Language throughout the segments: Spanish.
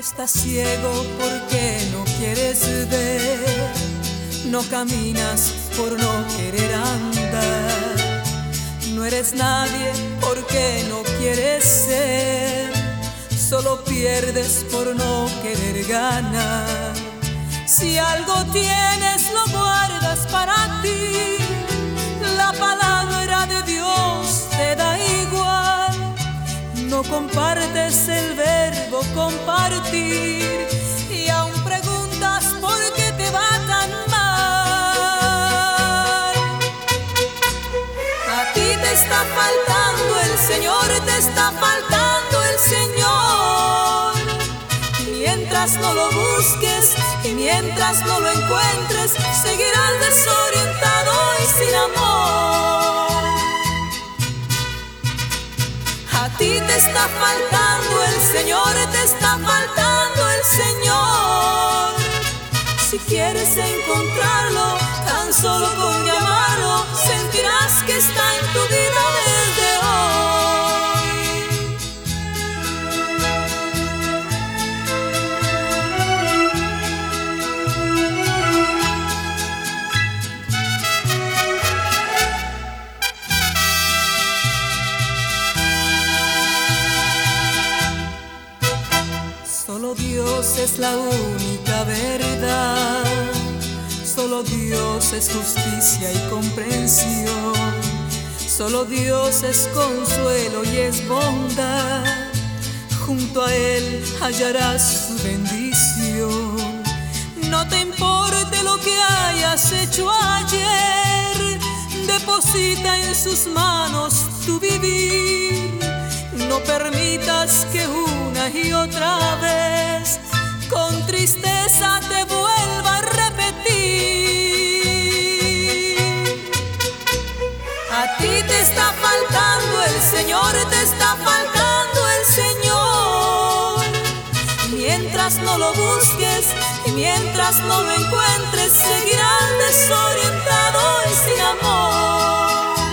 Estás ciego porque no quieres ver, no caminas por no querer andar, no eres nadie porque no quieres ser, solo pierdes por no querer ganar. Si algo tienes lo guardas para ti, la palabra de Dios te da igual. No compartes el verbo compartir y aún preguntas por qué te va tan mal. A ti te está faltando el Señor, te está faltando el Señor. Mientras no lo busques y mientras no lo encuentres, seguirás desorientado y sin amor. A ti te está faltando el Señor, te está faltando el Señor. Si quieres encontrarlo, tan solo con llamarlo, sentirás que está en tu vida desde hoy. Solo Dios es la única verdad, solo Dios es justicia y comprensión, solo Dios es consuelo y es bondad, junto a Él hallarás su bendición. No te importe lo que hayas hecho ayer, deposita en sus manos tu vivir. No permitas que una y otra vez con tristeza te vuelva a repetir. A ti te está faltando el Señor, te está faltando el Señor. Mientras no lo busques y mientras no lo encuentres, seguirás desorientado y sin amor.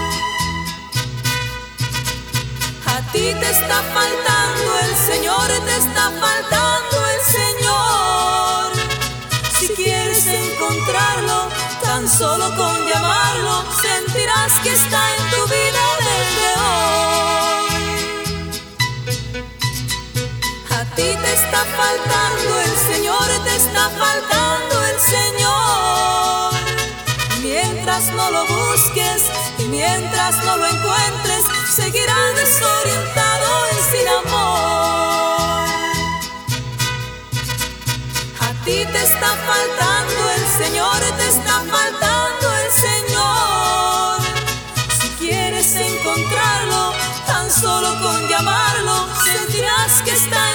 A ti te está faltando el Señor, te está faltando el Señor. Si quieres encontrarlo, tan solo con llamarlo, sentirás que está en tu vida desde hoy. A ti te está faltando el Señor, te está faltando el Señor. Mientras no lo busques y mientras no lo encuentres, seguirás desorientado y sin amor. A ti te está faltando el Señor, te está faltando el Señor. Si quieres encontrarlo, tan solo con llamarlo, sentirás que está